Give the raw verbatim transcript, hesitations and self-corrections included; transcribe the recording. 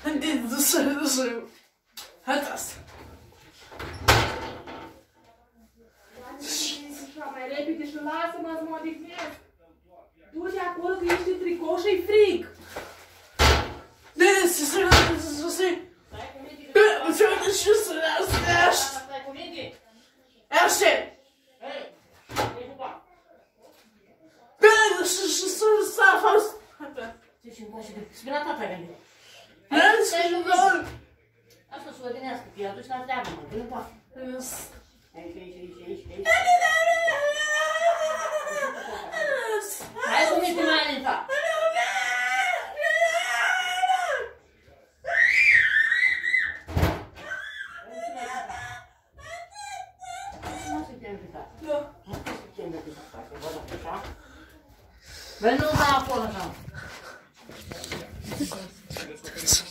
Haideți, dușă, dușă. Haideți. Mai repede și lasă-mă să mă odihnesc. Du-te acolo că ești în tricou și-i frig. Deci, să ne sus-i. Bă, ce uite și să ne astea. Stai cu minte. Așa. Hei, e cu bani. Bă, și să s-a fost. Ce și încoace de... Spune tata gândit. Stai și noi. Asta să o odinească, că i-a dus la treabă, mă. Vine încoace. Aici, aici, aici, aici, aici. Hai cu minte mai alinta. Vem nu da acolo, așa.